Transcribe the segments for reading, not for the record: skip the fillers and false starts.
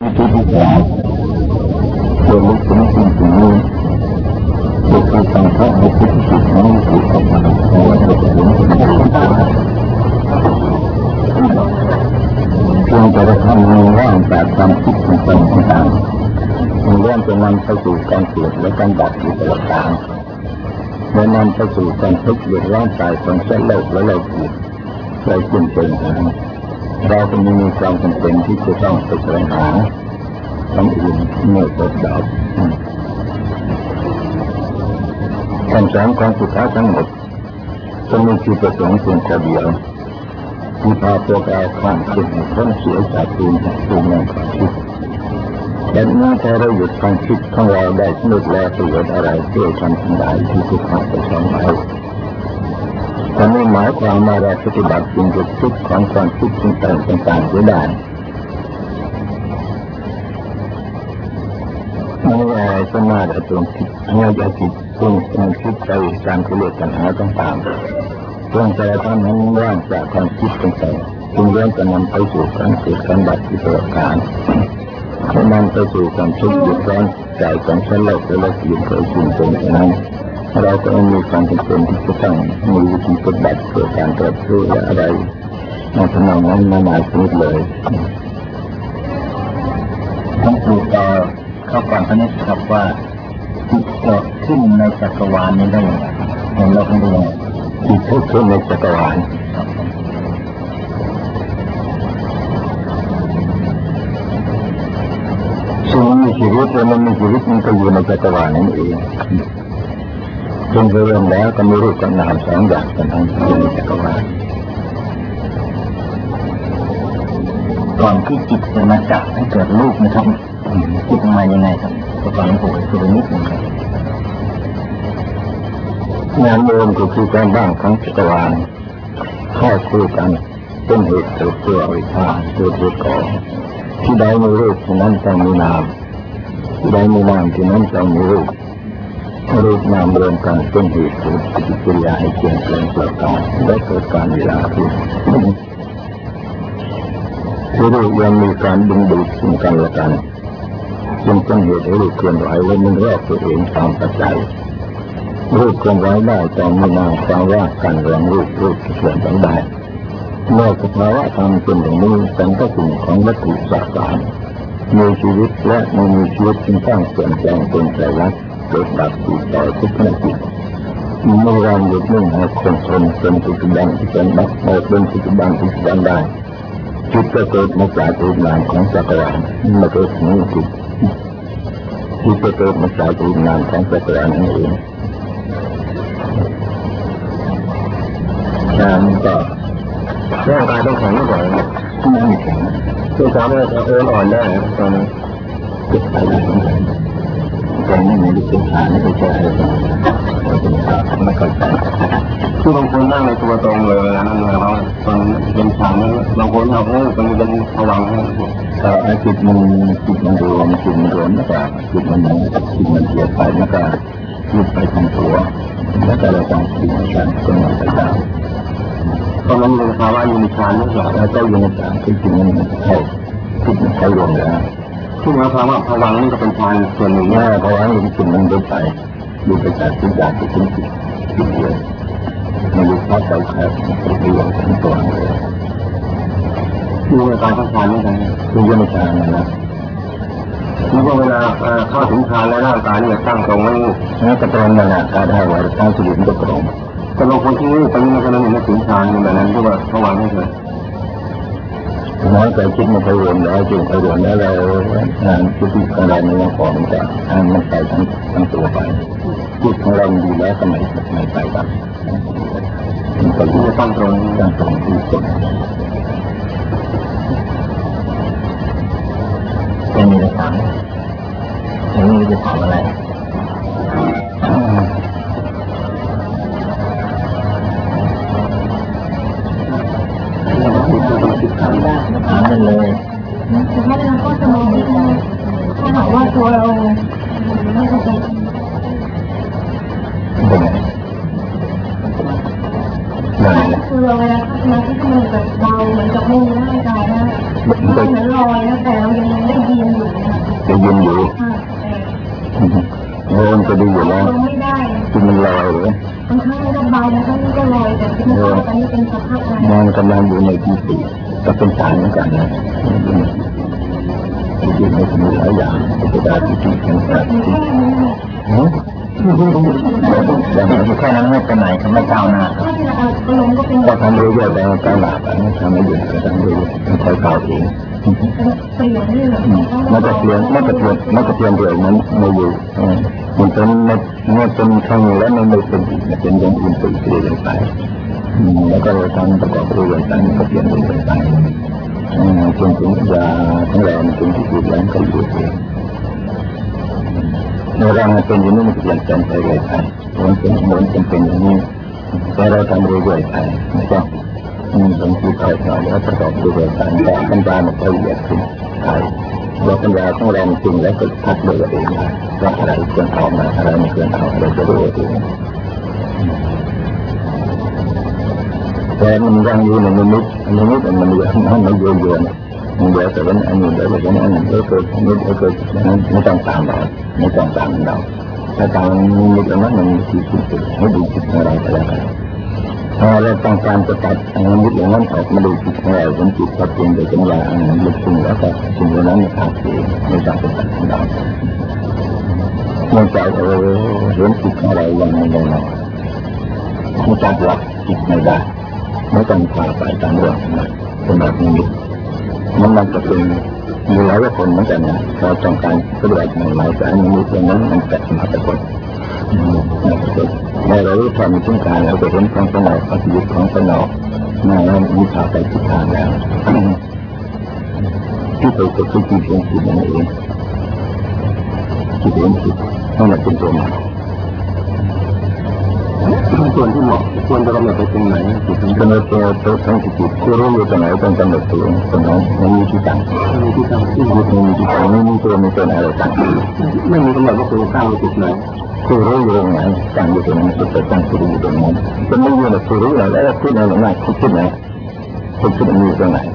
ที่ทุกอย่างเกิดลุกถึงสิ่งนี้เกิดการสังเคราะห์ในที่สุดนี้คือออกมาในวันที่ถึงที่สุดเพียงแต่ละคำมีว่างจากความคิดต่างๆมันเริ่มจะนำไปสู่การเกิดและการดับอยู่ตลอดกาลเมื่อนำไปสู่การทุกข์เดือดร้อนใจของเส้นโลกและโลกอีกเราจึงเป็นเราเป็นมีความจำเป็นที่จะต้องไปแสวงหาทั้งอื่นเมื่อเกิดดับคำสอนของสุภาษิตทั้งหมดจะมีจุดประสงค์เพียงข้อเดียวที่พาตัวเราข้ามขึ้นพ้นเสียจากภูมิแห่งความคิดแต่เมื่อเราหยุดความคิดของเราได้สนุกแล้วประโยชน์อะไรที่ทำทั้งหลายที่ทุกข์ไปสอนเราแต่ไม่หมายความว่าเราปฏิบัติสิ่งทุกข์ของความคิดต่างๆได้ไม่ได้สมาธิตรงคิดเมื่อจะจิตพุ่งคิดไปการกิเลสปัญหาต่างๆจงใจทำนั้นว่างจากความคิดต่างๆจึงเริ่มจะนำไปสู่การเกิดการดับที่ตลอดกาลให้นำไปสู่ความทุกข์เดือดร้อนใจของชั้นโลกและโลกอื่นเคยชินเป็นอย่างนั้นเราก็มีความจำเป็นที่จะต้องมีวิธีปฏิบัติเพื่อการต่อสู้และอะไรในทางนั้นมาหมายถึงเลยต้องดูต่อเข้าก่อนท่านนี้ครับว่าจิตเกิดขึ้นในจักรวาลนี้ได้อย่างไรเห็นเราได้ยังไงจิตเกิดขึ้นในจักรวาลสิ่งมีชีวิตและมันมีชีวิตมันก็อยู่ในจักรวาลนั่นเองจนเริ่มแล้วก็มีรูปกับนามสองอย่างกันทั้งอยู่ในจักรวาลก่อนที่จิตจะมาจับให้เกิดรูปนะครับจิตมายังไงครับก็ฟังผมคือนิดนึงครับงานเดิมก็คือการบ้างทั้งจักรวาลเข้าคู่กันเป็นเหตุเกิดตัวอวิชชาตัวเหตุก่อที่ใดมีรูปที่นั้นต้องมีนามที่ใดมีนามที่นั้นต้องมีรูปรูปนามรวมกันเป็นเหตุเกิดปฏิกิริยาให้เปลี่ยนแปลงประการและเกิดการเวลาขึ้นที่รูปยังมีการดึงดูดซึ่งกันและกันจึงเป็นเหตุให้รูปเคลื่อนไหวและมันรอบตัวเองตามปัจจัยรูปเคลื่อนไหวได้แต่ไม่นานความว่าการเรื่องรูปเคลื่อนไหวได้เมื่อสภาวะธรรมเป็นอย่างนี้เป็นก็สิ่งของวัตถุสสารมีชีวิตและไม่มีชีวิตจึงต้องเปลี่ยนแปลงเป็นไตรลักษณ์เกิดดับติดต่อทุกขณะจิตเมื่อเราหยุดนิ่งให้คงทนเป็นปัจจุบันที่เป็นดับเป็นปัจจุบันได้จิตก็เกิดมาจากรูปนามของจักรวาลมาเกิดนี้จิตก็เกิดมาจากรูปนามของจักรวาลนั่นเองก็ร่างกายต้องแข็งก่อนไม่แข็งคือสามารถอ่อนได้ตอนนี้จิตใจแต่ไม่มีวิธีการไม่ใช่อะไรไม่เข้าใจคือบางคนนั่งในตัวตรงเลยนั่งเลยเราตอนเป็นฌานบางคนเขาเป็นผวังค์จิตมันรวมนะครับจิตมันเสียไปนะครับจิตไปทางตัวแล้วก็เราต้องจิตฌานก็เหมือนกันเพราะมันเป็นภาวะอยู่ในฌานนั่นแหละแล้วก็อยู่ในฌานที่จริงมันเข้าจิตมันเข้ารวมแล้วซึ่งหมายความว่าผวังค์นี่ก็เป็นฌานส่วนหนึ่งนะผวังค์นี่จิตมันดูไปจากจิตจากจิตเดียวมันดูภาพใจแค่เดียวทั้งตัวเลยดูในการเข้าฌานนี่ไงดูในฌานนะนี่ก็เวลาเข้าถึงฌานแล้วร่างกายนี่ตั้งตรงไว้แล้วก็ตรงนั่นแหละการได้ไว้ตั้งสติมันก็ตรงแต่บางคนที่ไปนี่มันก็ไม่ถึงฌานแบบนั้นที่ว่าผวังค์นี่เลยน้อยใจคิดมันไปรวมแล้วจึงไปรวมแล้วเรางานที่ของเราไม่พอมันจะมันไปทั้งตัวไปจิตของเราดีแล้วก็ไม่ไปครับมันก็ตั้งตรงที่สุดไม่มีจะถามไม่มีจะถามอะไรถามได้เลยแต่ถ้าเราก็จะมองถ้าหากว่าตัวเราไม่เข้าใจคือเราเวลาทำงานที่มันแบบเบาเหมือนกับไม่มีร่างกายนะเหมือนลอยนะแต่เรายังได้ยินอยู่ก็ดีอยู่แล้วไม่ได้คือมันลอยเลยบางครั้งระบายนะทั้งนี้ก็ลอยแต่ที่มันตอนนี้เป็นสภาพอะไรมันกำลังอยู่ในที่สี่ก็เป็นสารเหมือนกันนะที่ไม่มีหลายอย่างเป็นดาที่ที่แข็งแรงที่แต่แค่นั้นไม่เป็นไหนเขาไม่ก้าวหน้าก็ทำเรื่อยๆแต่ก้าวหน้าไปทำไม่หยุดก็ทำเรื่อยๆค่อยๆก้าวเองมันจะเปลี่ยนเรื่อยมันไม่อยู่มันเป็นข้างแล้วมันไม่เป็นอีกมันเป็นอย่างอื่นไปเรื่อยๆไปแล้วก็ทำประกอบเรื่อยๆไปมันก็เปลี่ยนเรื่อยๆไปจนถึงยาทั้งแรงจนที่สุดแล้วก็อยู่เองในร่างเป็นอย่างนี้มันเปลี่ยนแปลงไปเรื่อยๆมันเป็นอย่างนี้แต่เราทำเรื่อยๆไปไม่ต้องบางทีค่อยๆแล้วประกอบด้วยการแต่ปัญญามันละเอียดขึ้นใช่เราปัญญาต้องแรงจริงแล้วก็ทักด้วยตัวเองว่าอะไรควรเอามาอะไรไม่ควรเอาเราจะรู้เองแต่มันยังอยู่ในนิมิตมันอยู่มันโยนมันเดี๋ยวแต่วันอันนี้เดี๋ยวแต่วันอันนี้เดี๋ยวเกิดนั้นไม่ต้องตามเราถ้าตามนิมิตนั้นมันคือจิตไม่ดูจิตอะไรก็แล้วกันพอเราต้องการจะตัดนิมิตอย่างนั้นออกมาดูจิตของเราเป็นจิตชัดเจนโดยปัญญาอันนั้นลึกซึ้งแล้วก็สิ่งนั้นไม่ขาดเองไม่ต้องไปตัดของเราเมื่อใจเห็นจิตของเราอย่างนี้เลยไม่จับหลักจิตไม่ได้ไม่ต้องพาไปตามเรื่องนั้นเป็นแบบนี้มันจะเป็นมีหลายคนเหมือนกันนะเราต้องการปฏิบัติหลายแต่อันนี้เรื่องนั้นมันแตกต่างกันในเราทำทุกการเราจะเห็นของสนองของชีวิตของสนองนั่นแล้วมีพาไปทิศทางแล้วที่ไปก็คือจิตเองจิตนั่นเองจิตเองจิตนั่นแหละเป็นตัวมันส่วนที่เหมาะควรจะกำหนดไปตรงไหนจิตกำหนดตัวทั้งจิตคือรู้อยู่ตรงไหนต้องกำหนดตัวตรงนั้นไม่มีที่ตั้งไม่มีที่ตั้งไม่มีตัวไม่เป็นอะไรตั้งไม่มีกำหนดว่าตัวตั้งอยู่จุดไหนคือรู้อยู่ตรงไหนตั้งอยู่ตรงนั้นจะตั้งคืออยู่ตรงนั้นจะไม่อยู่ในคือรู้อะไรแล้วคิดอะไรไหนคิดไหนคิดมีตรงไหน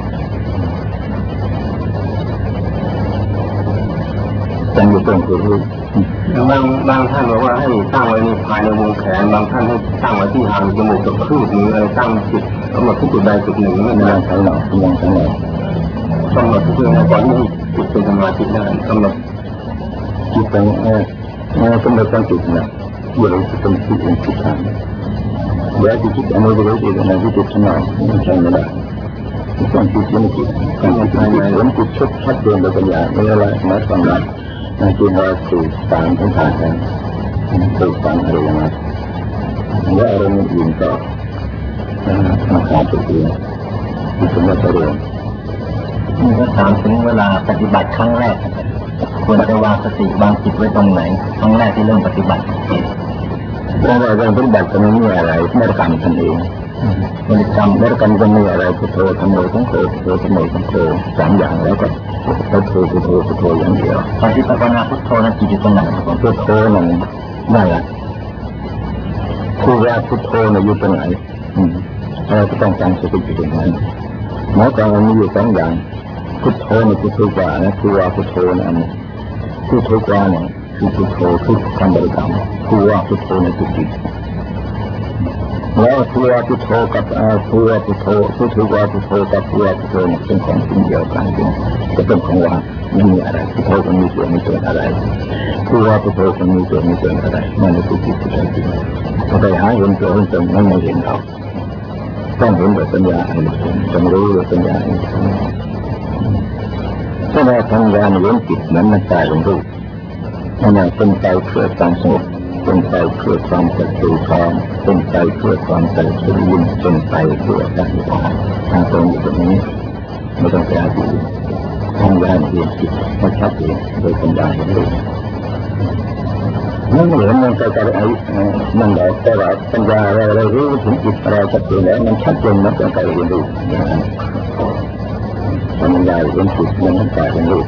ตั้งอยู่ตรงคือรู้บางท่านบอกว่าให้ตั้งไว้ในภายในวงแขนบางท่านให้ตั้งไว้ที่หางจมูกกับคลื่นมืออะไรตั้งจิตกำหนดที่จุดใดจุดหนึ่งไม่นานเท่าไหร่ยังเท่าไหร่กำหนดที่จุดไหนก่อนที่จิตเป็นสมาธิได้กำหนดจิตเป็นกำหนดตั้งจิตนะอยู่ในจิตเป็นจิตเป็นจิตทางเดี๋ยวจิตอันนี้จะรู้จิตอะไรที่จิตขนาดไม่ใช่ไม่ได้ต้องจิตเป็นจิตการภายในล้มจิตชัดเจนโดยปัญญาไม่อะไรหมายความว่าที่เราสื่อสารทั้งผ่านกันสื่อสารอะไรอย่างนั้นและอารมณ์อื่นก็มาขาดตัวเองที่สมมติเรื่องนี่ก็ถามถึงเวลาปฏิบัติครั้งแรกควรจะวางสติวางจิตไว้ตรงไหนครั้งแรกที่เริ่มปฏิบัติเราเริ่มปฏิบัติก็ไม่มีอะไรไม่ได้กรรมทันเองไม่ได้กรรมก็มีอะไรพุทโธธรรมโมสังโฆพุทโธธรรมโมสังโฆสามอย่างแล้วก็พุทโธอย่างเดียวตอนที่ภาวนาพุทโธนั้นจิตอยู่ตรงไหนของพุทโธนั่นแหละคือว่าพุทโธอยู่ตรงไหนเราก็ต้องการสติอยู่ตรงนั้นหมายความว่ามีอยู่สองอย่างพุทโธนี่คือทุกว่านะคือว่าพุทโธนั่นคือทุกว่าเนี่ยคือพุทโธคือคำบริกรรมคือว่าพุทโธนี่คือจิตแล้วคือว่าพุทโธกับคือว่าพุทโธคือถือว่าพุทโธกับคือว่าพุทโธเป็นของสิ่งเดียวกันจะเป็นของว่าไม่มีอะไรพุทโธก็มีส่วนไม่ส่วนอะไรคือว่าพุทโธก็มีส่วนไม่ส่วนอะไรนั่นคือจิตที่แท้จริงถ้าไปหาเห็นตัวเห็นตนนั่นไม่เห็นเราต้องเห็นด้วยปัญญาอันนี้ต้องรู้ด้วยปัญญาอันนี้ถ้าเราทำงานเห็นจิตนั้นมันกลายเป็นรูปนั่นเป็นใจเพื่อความสงบเป็นใจเพื่อความสติพร้อมเป็นใจเพื่อความสติยิ้มเป็นใจเพื่อการศึกษาทางตรงอยู่ตรงนี้ไม่ต้องไปหาที่อื่นทำงานเห็นจิตให้ชัดเจนโดยปัญญาเห็นรูปไม่เหมือนมันจะอะไรมันแบบแต่ว่าปัญญาเรารู้ถึงจิตเราชัดเจนแล้วมันชัดเจนมันเป็นใจเห็นรูปปัญญาเห็นจิตมันกลายเป็นรูป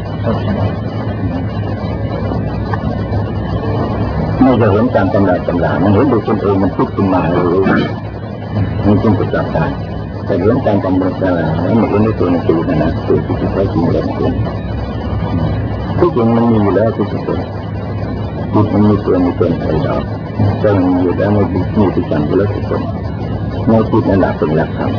ไม่จะเห็นการตำรามันเห็นดูคนเองมันพูดขึ้นมาเลยมันจึงจะจับได้แต่เรื่องการตำราแล้วมันเห็นในตัวหนังสือนะตัวที่แท้จริงเลยทุกอย่างมันมีอยู่แล้วทุกสิ่งจิตมันมีตัวมีตนอะไรเราแต่มันอยู่แล้วไม่มีที่จังอยู่แล้วทุกคนในจิตนั่นแหละเป็นหลักธรรม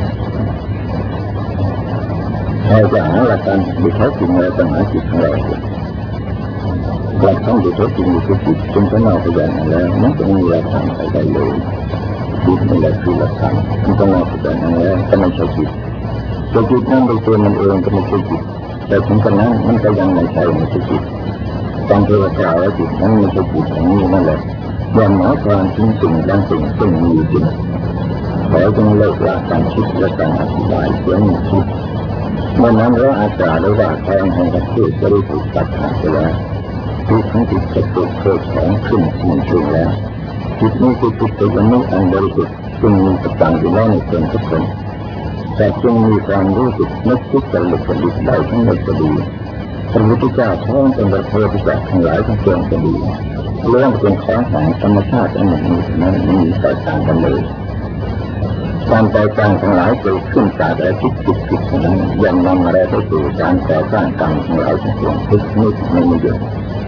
เราจะหาหลักการที่เขาจริงเราต้องหาจิตของเราหลักธรรมที่เขาจริงอยู่ที่จิตจนเขาเล่าไปอย่างนั้นแล้วมันจะมีหลักธรรมอะไรเลยจิตนี่แหละคือหลักธรรมมันต้องเล่าไปอย่างนั้นแล้วก็ไม่ใช่จิตแต่จิตนั่นโดยตัวมันเองก็ไม่ใช่จิตแต่ถึงขนาดนั้นมันก็ยังไม่ใช่ไม่ใช่จิตการเทวดาและจิตนั้นไม่ใช่จิตอย่างนี้นั่นแหละอย่างหมายความถึงสิ่งบางสิ่งซึ่งมีจริงขอจงเลิกละการคิดและการอธิบายเสียงคิดเมื่อนั้นเราอาจารย์ได้ว่าแทนแห่งประเทศจะได้ถูกตัดขาดไปแล้วทุกทั้งจิตจะถูกเพิกถอนขึ้นจริงแล้วจิตนี้คือจิตตัวนี้อันบริสุทธิ์ซึ่งมีประจังอยู่แล้วในคนทุกคนแต่จึงมีความรู้สึกนึกคิดจะหลุดประดิษฐ์ได้ทั้งหมดก็ดีพระพุทธเจ้าท้องเป็นประเทศที่จากทั้งหลายทั้งปวงก็ดีเรื่องเป็นของแห่งธรรมชาติอันหนึ่งนั้นไม่มีแตกต่างกันเลยการแตกต่างทั้งหลายเกิดขึ้นจากอาชีพจิตนั้นยังนำมาได้ไปสู่การก่อสร้างกรรมทั้งหลายทั้งปวงทุกนิดไม่มีหยุด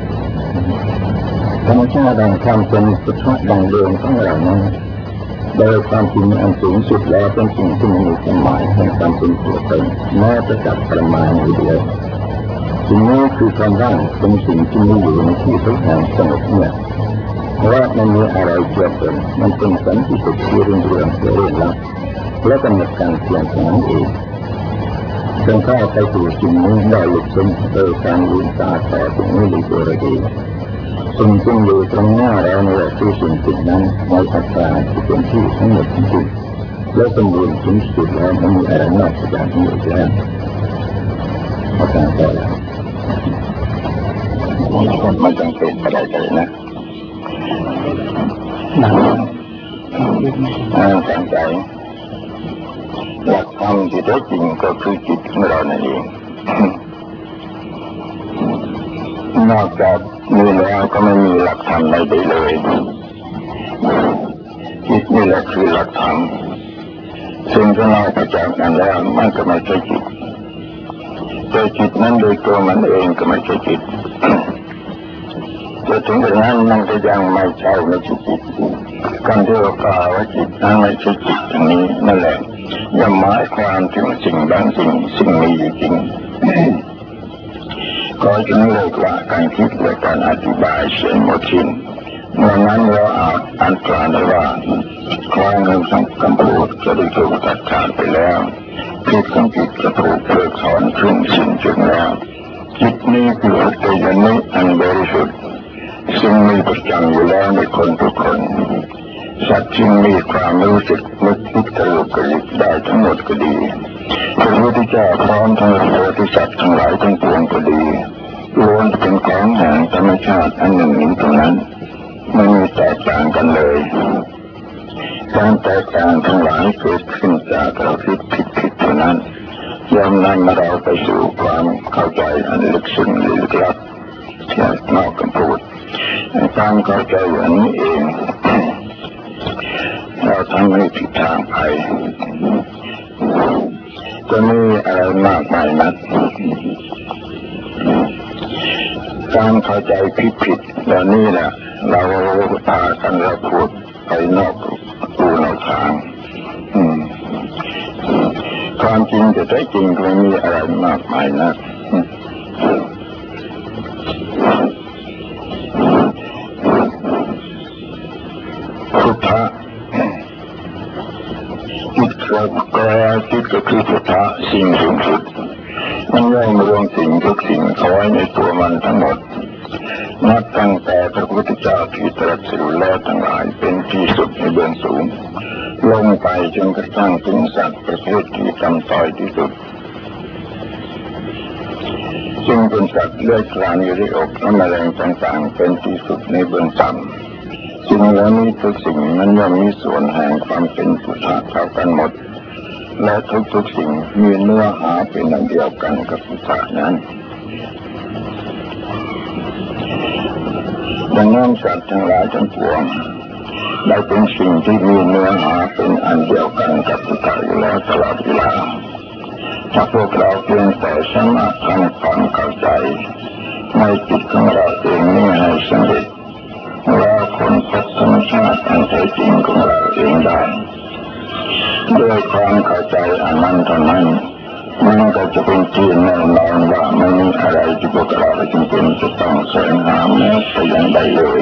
ธรรมชาติดังความเป็นสุภาพดังเดิมของเรานั้นโดยความจริงอันสูงสุดแล้วเป็นสิ่งที่ไม่มีความหมายแห่งความเป็นตัวตนแม้จะจับประมาณอยู่เดียวสิ่งนี้คือความว่างเป็นสิ่งที่มีอยู่ในที่ทุกแห่งสงบเงียบเพราะไม่มีอะไรเกี่ยวกันมันเป็นสันติสุขที่เรื่องลับและกำหนดการเปลี่ยนแปลงเองจนเข้าไปสู่สิ่งนี้ได้หลุดพ้นโดยการลืมตาแต่สิ่งนี้ดีตัวเราเองสิ่งที่อยู่ตรงหน้าเราเนี่ยคือสิ่งจิตนั้นในอัตตาที่เป็นที่ทั้งหมดจริงๆและสมบูรณ์ถึงสุดแล้วไม่มีอะไรนอกจากนี้อีกแล้วอาจารย์ก็แล้วไม่จำเป็นอะไรเลยนะตั้งใจหลักธรรมที่แท้จริงก็คือจิตของเรานั่นเองนอกจากนี้แล้วก็ไม่มีหลักธรรมใดๆเลยจิตนี่แหละคือหลักธรรมซึ่งถ้าเราไปจากนั้นแล้วมันก็ไม่ใช่จิตแต่จิตนั้นโดยตัวมันเองก็ไม่ใช่จิตแต่ถึงอย่างนั้นมันก็ยังไม่ใช่ไม่ใช่จิตการที่เรากล่าวว่าจิตนั้นไม่ใช่จิตอย่างนี้นั่นแหละย่อมหมายความถึงสิ่งบางสิ่งซึ่งมีอยู่จริงก็จึงเลิกละการคิดและการอธิบายเสียหมดสิ้นเมื่อนั้นเราอาจอันตรายได้ว่าความเรื่องสังคมพูดจะได้ถูกตัดขาดไปแล้วจิตของจิตจะถูกเพิกถอนขึ้นสิ้นสุดแล้วจิตนี้คืออัตตยนิอันบริสุทธิ์ซึ่งมีประจำอยู่แล้วในคนทุกคนสัตว์จึงมีความรู้สึกนึกคิดตลกกระลิกได้ทั้งหมดก็ดีพระพุทธเจ้าพร้อมทั้งโพธิสัตว์ทั้งหลายทั้งปวงก็ดีล้วนเป็นของแห่งธรรมชาติอันหนึ่งนี้เท่านั้นไม่มีแตกต่างกันเลยการแตกต่างทั้งหลายเกิดขึ้นจากเราคิดผิดเท่านั้นย่อมนำเราไปสู่ความเข้าใจอันลึกซึ้งลึกลับที่นอกคำพูดการเข้าใจอย่างนี้เองเราทำให้ผิดทางไปจะมีอะไรมากมายนักการเข้าใจผิดแบบนี้แหละเราตากันเราพูดไปนอกตูนอกทางความจริงจะได้จริงก็ไม่มีอะไรมากมายนักพุทธะจิตก็คือพุทธะสิ่งสูงสุดมันย่อมรวมสิ่งทุกสิ่งเอาไว้ในตัวมันทั้งหมดนับตั้งแต่พระพุทธเจ้าที่ตรัสรู้แล้วทั้งหลายเป็นที่สุดในเบื้องสูงลงไปจนกระทั่งถึงสัตว์ประเภทที่ต่ำต้อยที่สุดจึงเป็นสัตว์เลื้อยคลานอยู่ในอกและแมลงต่างๆเป็นที่สุดในเบื้องต่ำสิ่งเหล่านี้ทุกสิ่งนั้นย่อมมีส่วนแห่งความเป็นพุทธะเท่ากันหมดและทุกสิ่งมีเนื้อหาเป็นอันเดียวกันกับพุทธะนั้นดังนั้นสัตว์ทั้งหลายทั้งปวงได้เป็นสิ่งที่มีเนื้อหาเป็นอันเดียวกันกับพุทธะอยู่แล้วตลอดเวลาถ้าพวกเราเพียงแต่สามารถทำความเข้าใจในจิตของเราเองนี่ให้สำเร็จชาติอันแท้จริงของเราเองได้ด้วยความเข้าใจอันนั้นเท่านั้นมันก็จะเป็นที่แน่นอนว่าไม่มีอะไรที่พวกเราจำเป็นจะต้องแสวงหาแม้แต่อย่างใดเลย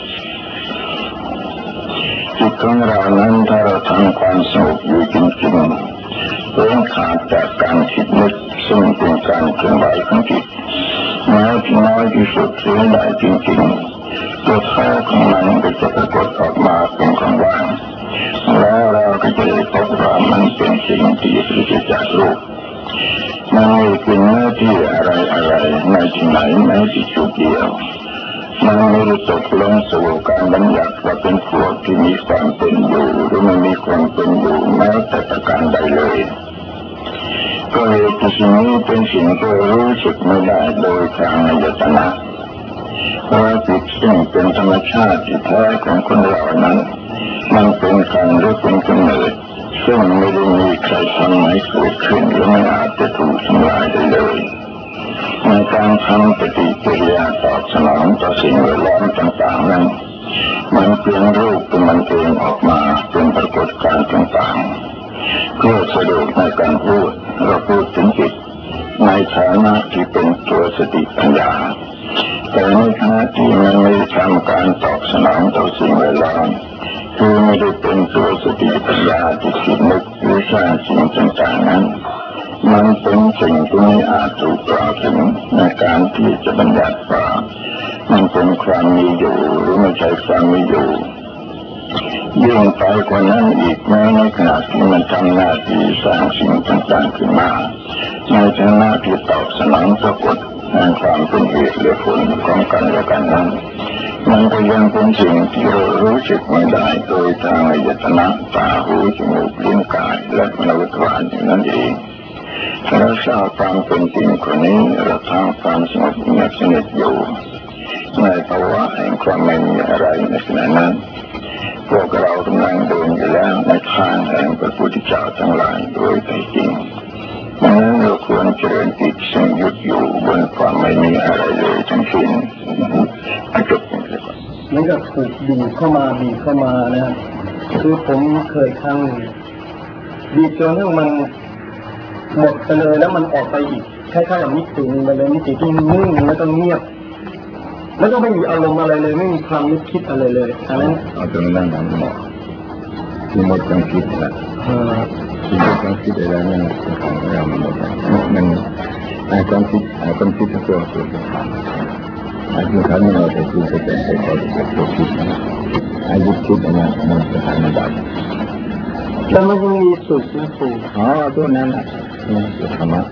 จิตของเรานั้นถ้าเราทำความสงบอยู่จริงๆเว้นขาดจากการคิดนึกซึ่งเป็นการเคลื่อนไหวของจิตแม้ที่น้อยที่สุดเสียได้จริงๆตัวแท้ของมันก็จะปรากฏออกมาเป็นของว่างแล้วเราก็จะได้พบว่ามันเป็นสิ่งที่ปราศจากรูปมันไม่เป็นหน้าที่อะไรในที่ไหนแม้ที่จุดเดียวมันไม่ได้ตกลงสู่การบัญญัติว่าเป็นพวกที่มีความเป็นอยู่หรือไม่มีความเป็นอยู่แม้แต่ประการใดเลยก็เหตุที่สิ่งนี้เป็นสิ่งที่รู้สึกไม่ได้โดยทางอายตนะเพราะจิตซึ่งเป็นธรรมชาติที่แท้ของคนเรานั้นมันเป็นการหรือเป็นกำเนิดซึ่งไม่ได้มีใครทำให้เกิดขึ้นและไม่อาจจะถูกทำลายได้เลยในการทำปฏิกิริยาตอบสนองต่อสิ่งแวดล้อมต่างๆนั้นมันเปลี่ยนรูปเป็นมันเองออกมาเป็นปรากฏการณ์ต่างๆเพื่อสะดวกในการพูดเราพูดถึงจิตในฐานะที่เป็นตัวสติปัญญาแต่ในขณะที่มันไม่ทำการตอบสนองต่อสิ่งแวดล้อมคือไม่ได้เป็นตัวสติปัญญาที่คิดนึกหรือสร้างสิ่งต่างๆนั้นมันเป็นสิ่งที่ไม่อาจถูกกล่าวถึงในการที่จะบัญญัติว่ามันเป็นความมีอยู่หรือไม่ใช่ความมีอยู่ยิ่งไปกว่านั้นอีกแม้ในขณะที่มันทำหน้าที่สร้างสิ่งต่างๆขึ้นมาในฐานะที่ตอบสนองปรากฏแห่งความเป็นเหตุและผลของกันและกันนั้นมันก็ยังเป็นสิ่งที่เรารู้สึกไม่ได้โดยทางอายตนะตาหูจมูกลิ้นกายและมโนทวารนั่นเองถ้าเราทราบความเป็นจริงคนนี้เราทำความสงบเงียบสนิทอยู่ในภาวะแห่งความไม่มีอะไรในขณะนั้นพวกเรากำลังเดินอยู่แล้วในทางแห่งพระพุทธเจ้าทั้งหลายโดยแท้จริงดังนั้นเราควรเจริญจิตซึ่งหยุดอยู่บนความไม่มีอะไรเลยทั้งสิ้นจบมันก็ถูกบีบเข้ามานะครับคือผมเคยครั้งบีบจนทั้งมันหมดไปเลยแล้วมันออกไปอีกคล้ายๆกับมิตินึงไปเลยมิติที่นิ่งแล้วก็เงียบแล้วก็ไม่มีอารมณ์อะไรเลยไม่มีความนึกคิดอะไรเลยอันนั้นเอาตรงนั้นหมดที่หมดความคิดนะที่หมดความคิดอะไรนั่นเป็นของเราหมดมันความคิดทั้งตัวอายุขันเราจะคิดจะเป็นตัวคิดอายุคิดอันนั้นมันจะทำไม่ได้แล้วมันยังมีสุขนะปู่ตัวนั้นแหละนั่นคือธรรมะ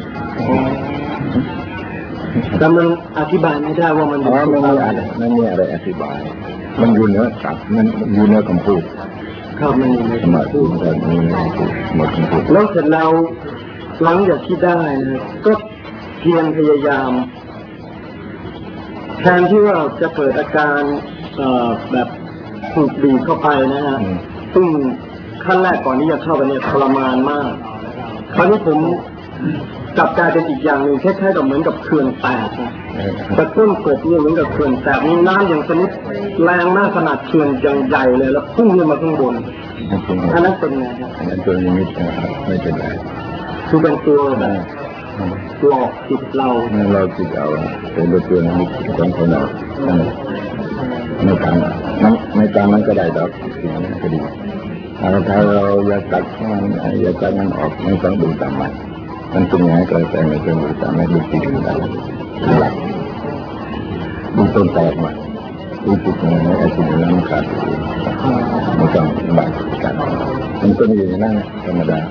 แต่มันอธิบายไม่ได้ว่ามันไม่มีอะไรอธิบายมันอยู่เนื้อสัตว์มันอยู่เนื้อคำพูดครับมันอยู่ในคำพูดแต่มีหมดคำพูดแล้วเสร็จแล้วหลังจากที่ได้นะก็เพียรพยายามแทนที่ว่าจะเปิดอาการแบบถูกบีบเข้าไปนะฮะซึ่งขั้นแรกก่อนที่จะเข้าไปเนี่ยทรมานมากคราวนี้ผมกลับกลายเป็นอีกอย่างหนึ่งคล้ายๆกับเหมือนกับเขื่อนแตกแต่ต้นกบเนี่ยเหมือนกับเขื่อนแตกมีน้ำอย่างชนิดแรงมากขนาดเขื่อนอย่างใหญ่เลยแล้วพุ่งขึ้นมาข้างบนอันนั้นเป็นไงครับอันนั้นตัวนิมิตไม่เป็นไรคือเป็นตัวแบบหลอกจิตเราจิตเราเป็นตัวนิมิตของคนเราในการนั้นก็ได้ดอกสิ่งนั้นก็ดีถ้าเราอยากตัดมันออกไม่ต้องดูตามมันเป็นยังไงก็แต่ไม่ต้องดูตามไม่ดูจิตได้หลักดูต้นแตกมาดูจิตมันไอ้สิ่งนั้นมันขาดไม่ต้องบาดกันมันก็มีอย่างนั้นธรรมดา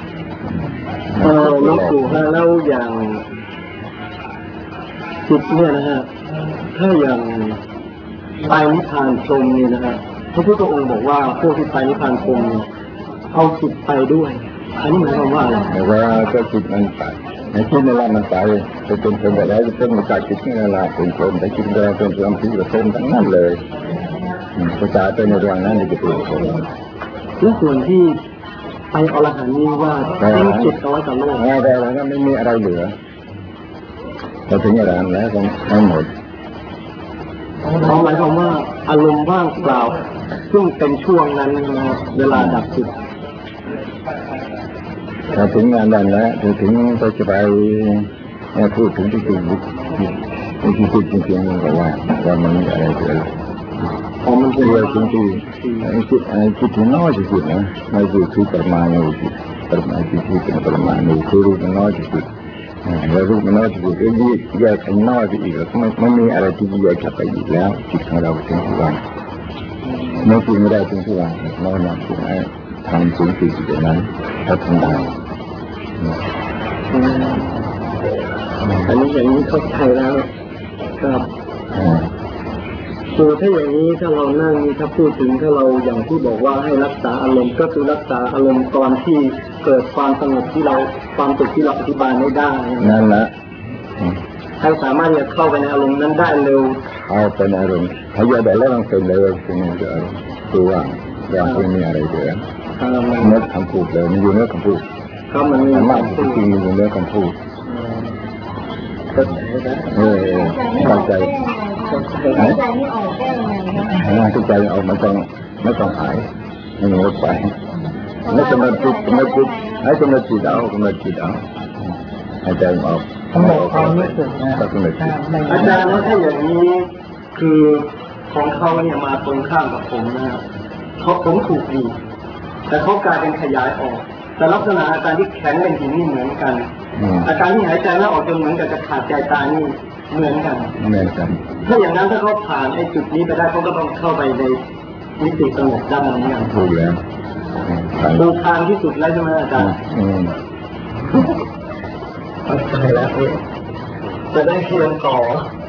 หลวงปู่ฮะแล้วอย่างจิตเนี่ยนะฮะถ้าอย่างไปนิพพานพรหมนี่นะฮะพระพุทธองค์บอกว่าพวกที่ไปนิพพานพรหมเอาจิตไปด้วยอันนี้หมายความว่าอะไรแต่ว่าก็จิตมันไปในจิตนั่นแหละมันไปไปเป็นคนแบบแล้วจะเป็นมาจากจิตนั่นแหละเป็นคนแต่จิตเราเป็นความคิดแบบเป็นทั้งนั้นเลยภาษาเป็นในเรื่องนั้นจะเป็นคนแล้วส่วนที่ไปอรหันต์นี่ว่าทิ้งจิตเอาไว้กับโลกแต่แล้วไม่มีอะไรเหลือเราถึงอรหันต์แล้วทั้งหมดหมายความว่าอารมณ์ว่างเปล่าซึ่งเป็นช่วงนั้นนะเวลาดับจิตถ้าถึงงานนั้นแล้วถึงก็จะไปพูดถึงที่จริงที่พูดจริงๆมันก็ว่ามันมีอะไรเกิดมันเกี่ยวจริงๆคิดถึงน้อยที่สุดนะไม่คือประมาณนี้ประมาณที่พูดเป็นประมาณนี้คือรู้มันน้อยที่สุดแล้วรู้มันน้อยที่สุดก็แยกกันน้อยไปอีกแล้วไม่มีอะไรที่แยกไปอีกแล้วจิตของเราถึงทุกวันไม่จริงไม่ได้ถึงทุกวันน้อยมากถึงไอ้ทำสูงสุดอย่างนั้นถ้าทำได้อันนี้อย่างนี้เข้าใจแล้วครับคือถ้าอย่างนี้ถ้าเรานั่งถ้าพูดถึงถ้าเราอย่างที่บอกว่าให้รักษาอารมณ์ก็คือรักษาอารมณ์ตอนที่เกิดความสงบที่เราความสุขที่เราอธิบายไม่ได้นั่นแหละให้สามารถจะเข้าไปในอารมณ์นั้นได้เร็วเข้าไปในอารมณ์ถ้าอย่าได้แล้วต้องเป็นเร็วจริงๆจะตัวว่าไม่มีอะไรเดือดเนื้อคำพูดเลยมันอยู่เนื้อคำพูดก็มันมีมากจริงๆอยู่เนื้อคำพูดเข้าใจเข้าใจไม่ออกได้ยังไงนะเข้าใจออกไม่ต้องหายไม่ต้องลดไปไม่ต้องมาจิตไม่จิตให้ต้องมาจิตเอาต้องมาจิตเอาหายใจออกความรู้สึกนะอาจารย์ว่าถ้าอย่างนี้คือของเขาเนี่ยมาตรงข้ามกับผมนะครับผมถูกดีแต่เขากลายเป็นขยายออกแต่ลักษณะอาการที่แข็งเป็นหินนี่เหมือนกันอาการที่หายใจแล้วออกจนเหมือนกับจะขาดใจตายนี่เหมือนกันถ้าอย่างนั้นถ้าเขาผ่านไอ้จุดนี้ไปได้เขาก็ต้องเข้าไปในมิติสงบได้เหมือนกันถูกแล้วดูทางที่สุดแล้วใช่ไหมอาจารย์เข้าใจแล้วจะได้เพียงต่อ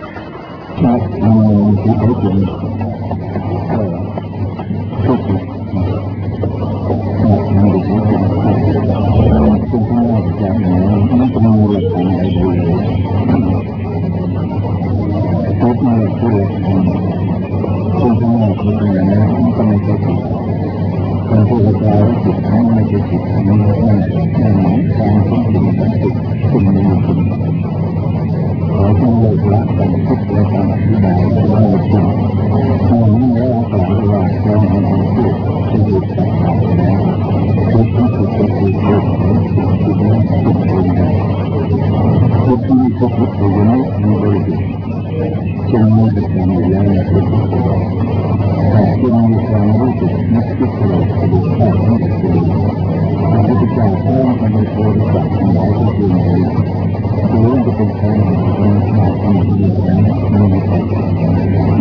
ซึ่งข้างหน้าจะไม่ต้องมีหลักฐานอะไรเลยทุกมาพูดเลยซึ่งข้างหน้าพูดอย่างนั้นมันก็ไม่ใช่ผิดการพูดกระจายผิดนั้นไม่ใช่ผิดนั่นหมายการที่ผิดนั้นผิดคุณไม่มีคุณขอต้องเลิกละการคิดและการอธิบายว่าไม่จริงเมื่อนี้แล้วกล่าวว่าเราไม่ต้องพูดจะหยุดการทำแล้วทุกที่ถูกก็คือเรื่องของสิ่งที่นั้นทุกคนนะทุกที่ทุกข์อยู่นั้นมีบริสุทธิ์จึงมีประจำอยู่แล้วในทุกคนแต่จึงมีความรู้สึกนึกคิดตลอดกระดูกข้าวทั้งหมดเลยพระพุทธเจ้าแท้กันในโพธิสัตว์ทั้งหลายก็คือเลยคือเรื่องจะเป็นการธรรมชาติของชีวิตนั้นไม่มีใครทำได้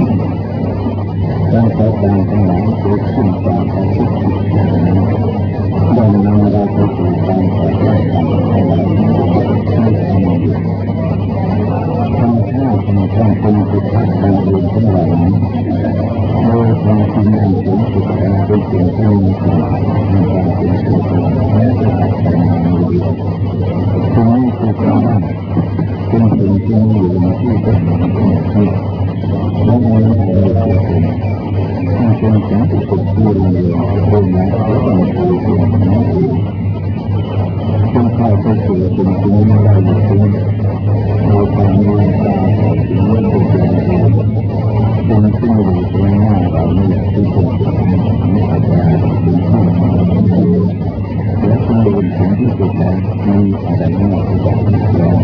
การต่างๆทั้งหลายเกิดขึ้นจากการคิดผิดอย่างนั้นดังนั้นเราไปสู่การต่อต้านกันทั้งหลายไม่ทำอยู่ธรรมชาติเป็นสุภาพการเรียนของเราโดยความจริงอันสูงสุดนั้นเป็นสิ่งที่มีความหมายในการเป็นตัวตนแม้จะตัดแต่งมาในเดียวตรงนี้คือการว่าเป็นสิ่งที่มีอยู่ในที่ก็เห็นเป็นที่และในอะไรเกิดขึ้นมันเป็นสิ่งที่สุดที่เรียนโดยนั้นก็ต้องคือตัวนั้นเองจึงเข้าไปสู่สิ่งที่ไม่ได้อยู่จริงโดยการเรียนตามสิ่งนั้นเป็นสิ่งที่สิ่งที่อยู่ตรงหน้าเราเนี่ยที่เป็นสิ่งที่อาจจะเป็นสิ่งที่และซึ่งเป็นสิ่งที่สุดแล้วมีอะไรไม่ได้ที่จะเป็นแล้ว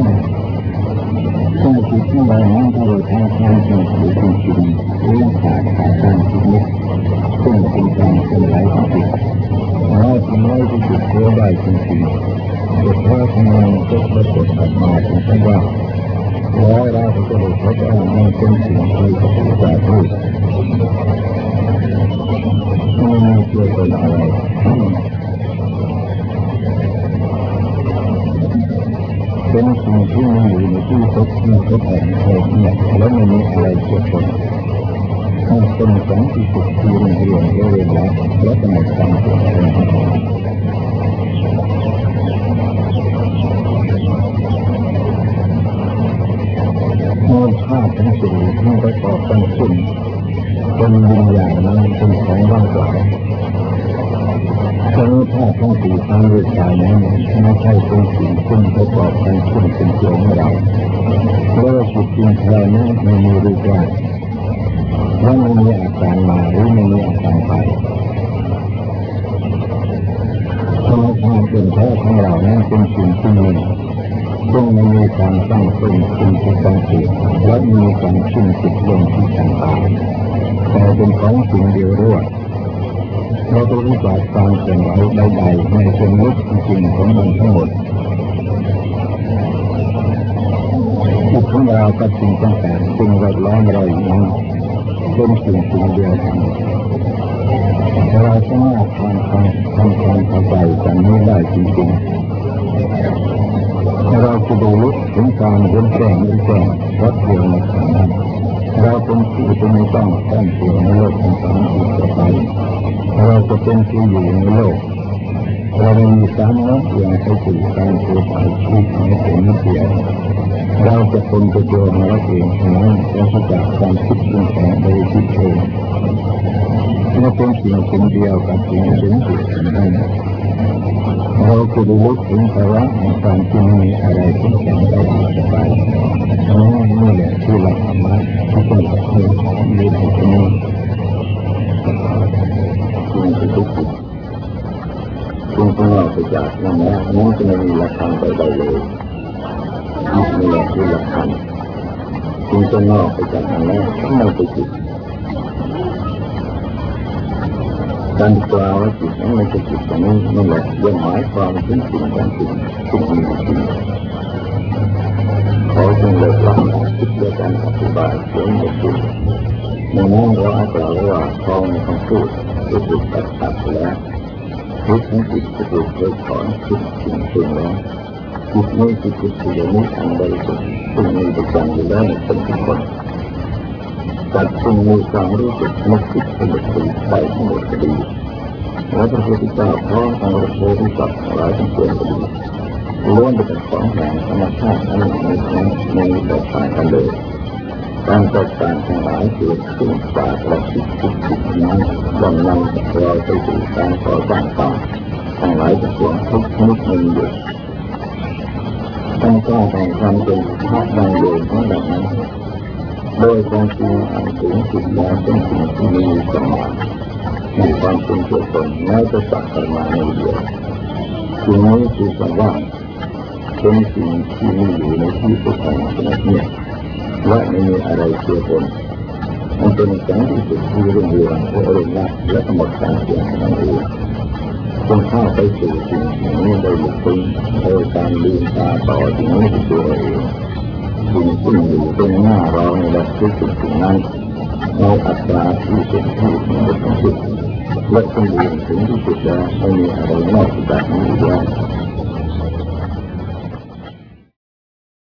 ถ้าจิตของเรานั้นถ้าเราทำความสงบจริงๆเรื่องขาดการคิดนึกซึ่งเป็นการเป็นหลายของจิตเราทำให้จิตเกิดได้จริงๆแต่ถ้าทำงานก็ปรากฏออกมาถึงขั้นว่าแล้วเราก็ได้พบว่ามันเป็นสิ่งที่พระพุทธเจ้าพูดไม่มีเกี่ยวกับอะไรเป็นสิ่งที่มีอยู่ในที่พบที่พบแห่งโลกเนี่ยแล้วไม่มีอะไรเกี่ยวกับมันเป็นสังที่สุดที่เรียนแล้วและเป็นหมดการเปลี่ยนแปลงเมื่อธาตุทั้งสี่ที่ประกอบกันขึ้นเป็นวิญญาณนั้นเป็นของว่างเปล่าทั้งธาตุทั้งสี่ทั้งรูปกายนั้นไม่ใช่เป็นสิ่งที่ประกอบกันขึ้นเป็นตัวของเราเพราะจิตจริงแท้นั้นไม่มีรูปร่างในแล้วไม่มีอาการมาหรือไม่มีอาการไปธรรมชาติเป็นแท้ของเรานั้นเป็นสิ่งที่หนึ่งซึ่งไม่มีการตั้งต้นขึ้นที่สังเกตและมีการสิ้นสุดลงที่ต่างๆแต่เป็นของสิ่งเดียวด้วยเราต้องรู้จักการเคลื่อนไหวใดๆในเชิงลึกจริงๆของมันทั้งหมดจิตของเรากับสิ่งต่างๆซึ่งแวดล้อมเราอยู่นั้นเป็นสิ่งเดียวกันเราสามารถทำความเข้าใจกันนี้ได้จริงๆเราจะดูลึกถึงการเห็นแจ้งวัดเดียวในขณะนั้นเราเป็นผู้ที่ไม่ต้องแต้มตัวในโลกของสามอีกต่อไปเราจะเป็นผู้อยู่ในโลกเราไม่มีสามารถเพียงไปสู่การเกิดไปชีวิตในตัวนี้เดียวเราจะเป็นตัวเดียวเราเองเท่านั้นเราจะจากความคิดปรุงแต่งโดยที่เองเราเป็นสิ่งเดียวกับสิ่งสูงสุดนั้นเราจะรู้ลึกถึงภาวะแห่งการที่ไม่มีอะไรที่แข็งได้อีกต่อไปนี่แหละที่เราทำมาที่เป็นแบบนี้ในที่นี้สิ่งที่ทุกข์ซึ่งต้องเราไปจากนั่นแล้วนั้นจะไม่มีหลักฐานใดๆเลยนี่แหละที่หลักฐานซึ่งต้องนอกไปจากนั่นแล้วไม่ไปจิตการกล่าวว่าจิตนั้นไม่ใช่จิตแต่นั้นนั่นแหละยังหมายความถึงสิ่งต่างๆซึ่งมีจริงขอจงเลิกละคิดด้วยการอธิบายเสียงบทจุดในนั้นเราอาจกล่าวว่าทองในคำพูดจะถูกตัดแล้วทุกทั้งจิตจะถูกเลิกถอนคิดสิ่งแล้วจิตนี้คือจิตที่ยังไม่อันใดซึ่งมีประจำอยู่แล้วเป็นทุกคนจัดซึ่งมีความรู้สึกนึกคิดเป็นบทสีใส่ทั้งหมดก็ดีและพระพุทธเจ้าพร้อมทั้งโพธิสัตว์หลายทั้งปวงก็ดีล้วนเป็นของแห่งธรรมชาติอันหนึ่งในแตกต่างกันเลยการแตกต่างทั้งหลายเกิดขึ้นจากหลักคิดนั้นย่อมนำเราไปสู่การก่อสร้างต่างทั้งหลายทั้งปวงทุกชนิดมีอยู่ต้องการแต่งความเป็นพระดังเดิมของดังนั้นโดยความจริงอันสูงสุดแล้วเป็นสิ่งที่มีสมบัติมีความเป็นตัวตนแม้จะสักแต่มาในเดียวสิ่งนี้คือคำว่าเป็นสิ่งที่มีอยู่ในที่สุดแห่งขณะนี้และไม่มีอะไรเกี่ยวข้องมันเป็นสิ่งที่สุดที่เรื่องเรื่องของอารมณ์ละและหมดการเกี่ยวกับมันเองจงเข้าไปสู่สิ่งนี้โดยหลักเป็นโดยการลืมตาต่อสิ่งนี้ที่ตัวเองสิ่งที่อยู่ตรงหน้าเราในแบบที่สิ่งนั้นในอัตราที่สุดที่หมดทั้งสิ้นและต้องอยู่ถึงที่สุดแล้วไม่มีอะไรนอกจากนี้อีกแล้ว